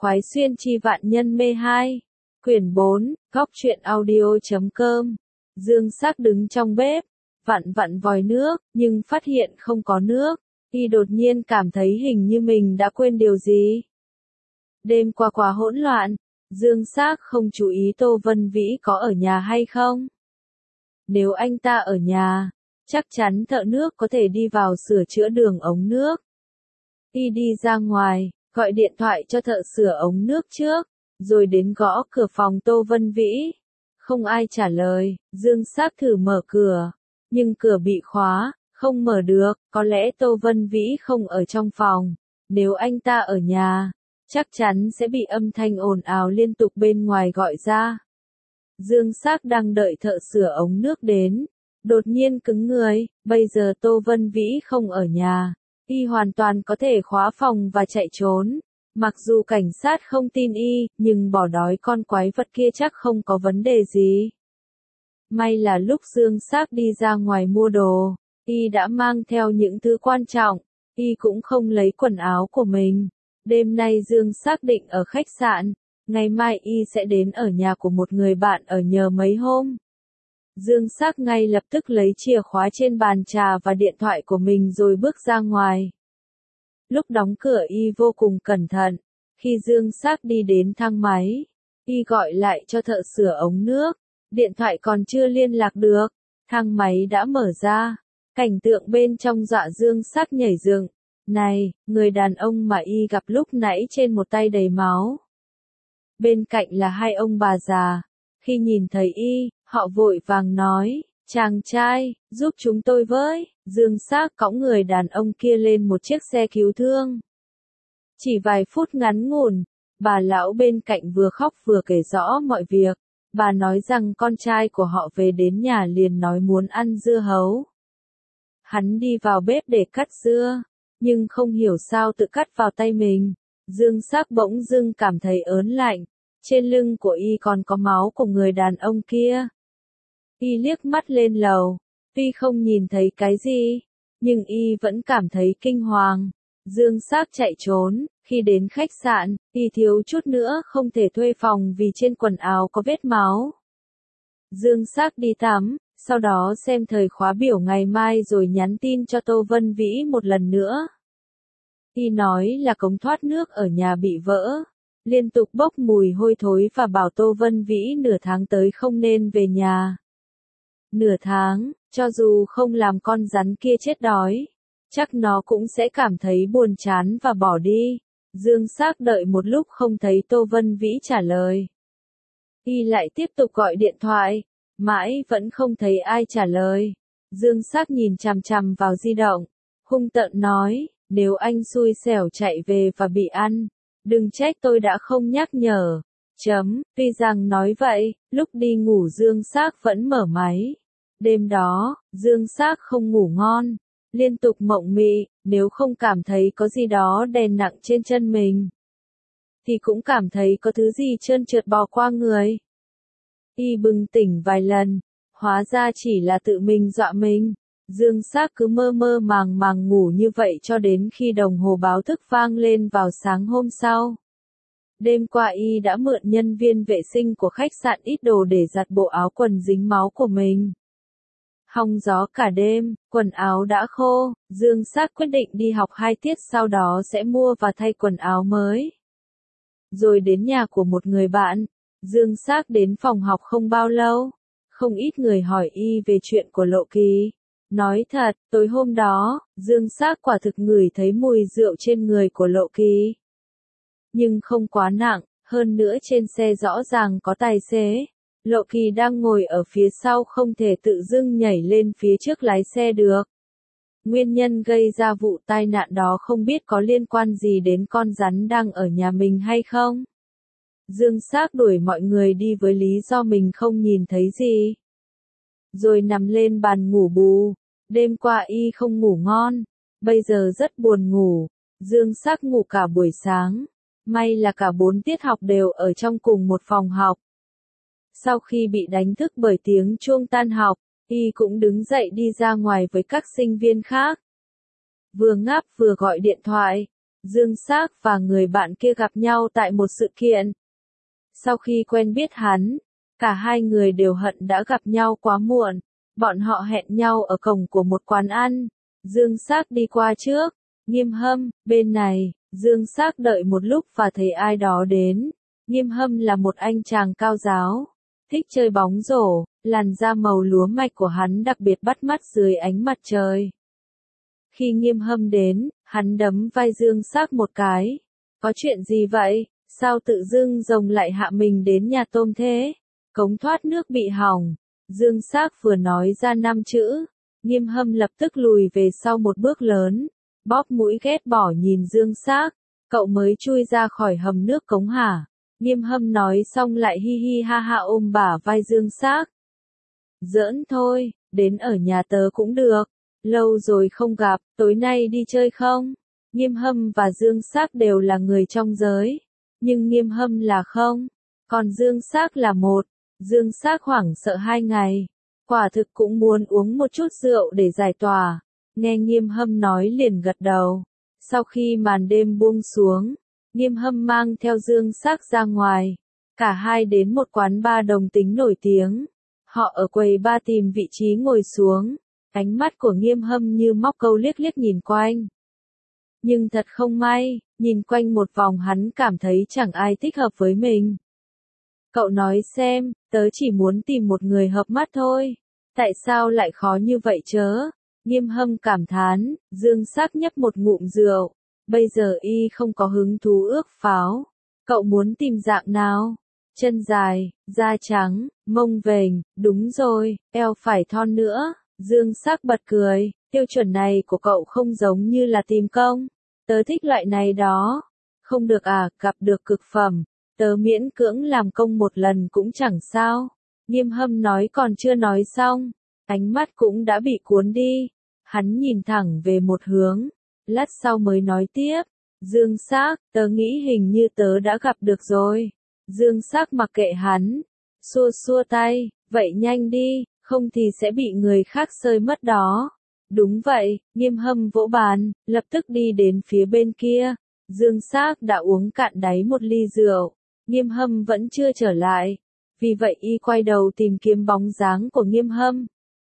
khoái xuyên chi vạn nhân mê 2. Quyển 4, góc truyện audio.com. Dương Sắc đứng trong bếp, vặn vặn vòi nước, nhưng phát hiện không có nước. Y đột nhiên cảm thấy hình như mình đã quên điều gì. Đêm qua quá hỗn loạn, Dương Sắc không chú ý Tô Vân Vĩ có ở nhà hay không. Nếu anh ta ở nhà, chắc chắn thợ nước có thể đi vào sửa chữa đường ống nước. Y đi ra ngoài, gọi điện thoại cho thợ sửa ống nước trước, rồi đến gõ cửa phòng Tô Vân Vĩ. Không ai trả lời, Dương Sắc thử mở cửa, nhưng cửa bị khóa, không mở được, có lẽ Tô Vân Vĩ không ở trong phòng. Nếu anh ta ở nhà, chắc chắn sẽ bị âm thanh ồn ào liên tục bên ngoài gọi ra. Dương Sắc đang đợi thợ sửa ống nước đến, đột nhiên cứng người, bây giờ Tô Vân Vĩ không ở nhà, y hoàn toàn có thể khóa phòng và chạy trốn. Mặc dù cảnh sát không tin y, nhưng bỏ đói con quái vật kia chắc không có vấn đề gì. May là lúc Dương Sắc đi ra ngoài mua đồ, y đã mang theo những thứ quan trọng, y cũng không lấy quần áo của mình. Đêm nay Dương Sắc định ở khách sạn, ngày mai y sẽ đến ở nhà của một người bạn ở nhờ mấy hôm. Dương Sắc ngay lập tức lấy chìa khóa trên bàn trà và điện thoại của mình rồi bước ra ngoài. Lúc đóng cửa y vô cùng cẩn thận. Khi Dương Sắc đi đến thang máy, y gọi lại cho thợ sửa ống nước. Điện thoại còn chưa liên lạc được, thang máy đã mở ra. Cảnh tượng bên trong dọa Dương Sắc nhảy dựng. Này, người đàn ông mà y gặp lúc nãy trên một tay đầy máu. Bên cạnh là hai ông bà già. Khi nhìn thấy y, họ vội vàng nói, chàng trai, giúp chúng tôi với. Dương Sắc cõng người đàn ông kia lên một chiếc xe cứu thương. Chỉ vài phút ngắn ngủn, bà lão bên cạnh vừa khóc vừa kể rõ mọi việc. Bà nói rằng con trai của họ về đến nhà liền nói muốn ăn dưa hấu. Hắn đi vào bếp để cắt dưa, nhưng không hiểu sao tự cắt vào tay mình. Dương Sắc bỗng dưng cảm thấy ớn lạnh, trên lưng của y còn có máu của người đàn ông kia. Y liếc mắt lên lầu, tuy không nhìn thấy cái gì, nhưng y vẫn cảm thấy kinh hoàng. Dương Sắc chạy trốn, khi đến khách sạn, y thiếu chút nữa không thể thuê phòng vì trên quần áo có vết máu. Dương Sắc đi tắm, sau đó xem thời khóa biểu ngày mai rồi nhắn tin cho Tô Vân Vĩ một lần nữa. Y nói là cống thoát nước ở nhà bị vỡ, liên tục bốc mùi hôi thối và bảo Tô Vân Vĩ nửa tháng tới không nên về nhà. Nửa tháng, cho dù không làm con rắn kia chết đói, chắc nó cũng sẽ cảm thấy buồn chán và bỏ đi. Dương Sắc đợi một lúc không thấy Tô Vân Vĩ trả lời. Y lại tiếp tục gọi điện thoại, mãi vẫn không thấy ai trả lời. Dương Sắc nhìn chằm chằm vào di động, hung tợn nói, nếu anh xui xẻo chạy về và bị ăn, đừng trách tôi đã không nhắc nhở. Tuy rằng nói vậy, lúc đi ngủ Dương Sắc vẫn mở máy. Đêm đó, Dương Sắc không ngủ ngon, liên tục mộng mị, nếu không cảm thấy có gì đó đè nặng trên chân mình, thì cũng cảm thấy có thứ gì trơn trượt bò qua người. Y bừng tỉnh vài lần, hóa ra chỉ là tự mình dọa mình. Dương Sắc cứ mơ mơ màng màng ngủ như vậy cho đến khi đồng hồ báo thức vang lên vào sáng hôm sau. Đêm qua y đã mượn nhân viên vệ sinh của khách sạn ít đồ để giặt bộ áo quần dính máu của mình. Hong gió cả đêm, quần áo đã khô, Dương Sắc quyết định đi học 2 tiết sau đó sẽ mua và thay quần áo mới. Rồi đến nhà của một người bạn, Dương Sắc đến phòng học không bao lâu, không ít người hỏi y về chuyện của Lộ Kỳ. Nói thật, tối hôm đó, Dương Sắc quả thực ngửi thấy mùi rượu trên người của Lộ Kỳ. Nhưng không quá nặng, hơn nữa trên xe rõ ràng có tài xế. Lộ Kỳ đang ngồi ở phía sau không thể tự dưng nhảy lên phía trước lái xe được. Nguyên nhân gây ra vụ tai nạn đó không biết có liên quan gì đến con rắn đang ở nhà mình hay không. Dương Sắc đuổi mọi người đi với lý do mình không nhìn thấy gì. Rồi nằm lên bàn ngủ bù. Đêm qua y không ngủ ngon, bây giờ rất buồn ngủ. Dương Sắc ngủ cả buổi sáng. May là cả 4 tiết học đều ở trong cùng một phòng học. Sau khi bị đánh thức bởi tiếng chuông tan học, y cũng đứng dậy đi ra ngoài với các sinh viên khác. Vừa ngáp vừa gọi điện thoại. Dương Sắc và người bạn kia gặp nhau tại một sự kiện. Sau khi quen biết hắn, cả hai người đều hận đã gặp nhau quá muộn. Bọn họ hẹn nhau ở cổng của một quán ăn. Dương Sắc đi qua trước. Nghiêm Hâm, bên này. Dương Sắc đợi một lúc và thấy ai đó đến. Nghiêm Hâm là một anh chàng cao ráo, thích chơi bóng rổ, làn da màu lúa mạch của hắn đặc biệt bắt mắt dưới ánh mặt trời. Khi Nghiêm Hâm đến, hắn đấm vai Dương Sắc một cái. Có chuyện gì vậy? Sao tự dưng rồng lại hạ mình đến nhà tôm thế? Cống thoát nước bị hỏng. Dương Sắc vừa nói ra 5 chữ. Nghiêm Hâm lập tức lùi về sau một bước lớn. Bóp mũi ghét bỏ nhìn Dương Sắc. Cậu mới chui ra khỏi hầm nước cống hả? Nghiêm Hâm nói xong lại hi hi ha ha ôm bả vai Dương Sắc. Giỡn thôi, đến ở nhà tớ cũng được. Lâu rồi không gặp, tối nay đi chơi không? Nghiêm Hâm và Dương Sắc đều là người trong giới. Nhưng Nghiêm Hâm là không. Còn Dương Sắc là một. Dương Sắc hoảng sợ 2 ngày. Quả thực cũng muốn uống một chút rượu để giải tỏa. Nghe Nghiêm Hâm nói liền gật đầu. Sau khi màn đêm buông xuống, Nghiêm Hâm mang theo Dương Sắc ra ngoài. Cả hai đến một quán bar đồng tính nổi tiếng. Họ ở quầy bar tìm vị trí ngồi xuống. Ánh mắt của Nghiêm Hâm như móc câu liếc liếc nhìn quanh. Nhưng thật không may, nhìn quanh một vòng hắn cảm thấy chẳng ai thích hợp với mình. Cậu nói xem, tớ chỉ muốn tìm một người hợp mắt thôi. Tại sao lại khó như vậy chớ? Nghiêm Hâm cảm thán, Dương Sắc nhấp một ngụm rượu. Bây giờ y không có hứng thú ước pháo. Cậu muốn tìm dạng nào? Chân dài, da trắng, mông vềnh, đúng rồi, eo phải thon nữa. Dương Sắc bật cười, tiêu chuẩn này của cậu không giống như là tìm công. Tớ thích loại này đó. Không được à, gặp được cực phẩm. Tớ miễn cưỡng làm công một lần cũng chẳng sao. Nghiêm Hâm nói còn chưa nói xong. Ánh mắt cũng đã bị cuốn đi. Hắn nhìn thẳng về một hướng. Lát sau mới nói tiếp. Dương Sắc, tớ nghĩ hình như tớ đã gặp được rồi. Dương Sắc mặc kệ hắn. Xua xua tay, vậy nhanh đi, không thì sẽ bị người khác sơi mất đó. Đúng vậy, Nghiêm Hâm vỗ bàn, lập tức đi đến phía bên kia. Dương Sắc đã uống cạn đáy một ly rượu. Nghiêm Hâm vẫn chưa trở lại. Vì vậy y quay đầu tìm kiếm bóng dáng của Nghiêm Hâm.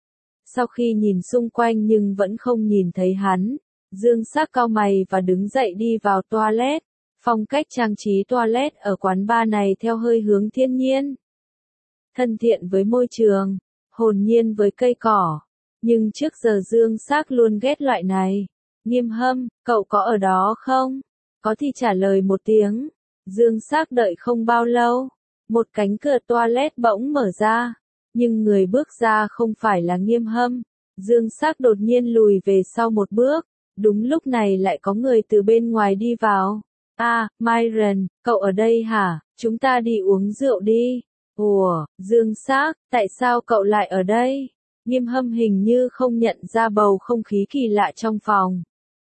Sau khi nhìn xung quanh nhưng vẫn không nhìn thấy hắn, Dương Sắc cau mày và đứng dậy đi vào toilet. Phong cách trang trí toilet ở quán bar này theo hơi hướng thiên nhiên. Thân thiện với môi trường, hồn nhiên với cây cỏ. Nhưng trước giờ Dương Sắc luôn ghét loại này. Nghiêm Hâm, cậu có ở đó không? Có thì trả lời một tiếng. Dương Sắc đợi không bao lâu. Một cánh cửa toilet bỗng mở ra. Nhưng người bước ra không phải là Nghiêm Hâm. Dương Sắc đột nhiên lùi về sau một bước. Đúng lúc này lại có người từ bên ngoài đi vào. À, Myron, cậu ở đây hả? Chúng ta đi uống rượu đi. Ủa, Dương Sắc, tại sao cậu lại ở đây? Nghiêm Hâm hình như không nhận ra bầu không khí kỳ lạ trong phòng.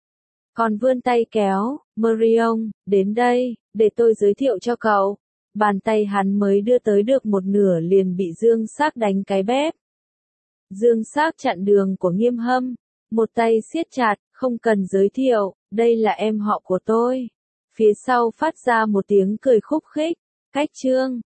Còn vươn tay kéo, Marion, đến đây, để tôi giới thiệu cho cậu. Bàn tay hắn mới đưa tới được một nửa liền bị Dương Sắc đánh cái bép. Dương Sắc chặn đường của Nghiêm Hâm. Một tay siết chặt, không cần giới thiệu, đây là em họ của tôi. Phía sau phát ra một tiếng cười khúc khích. Cách trương,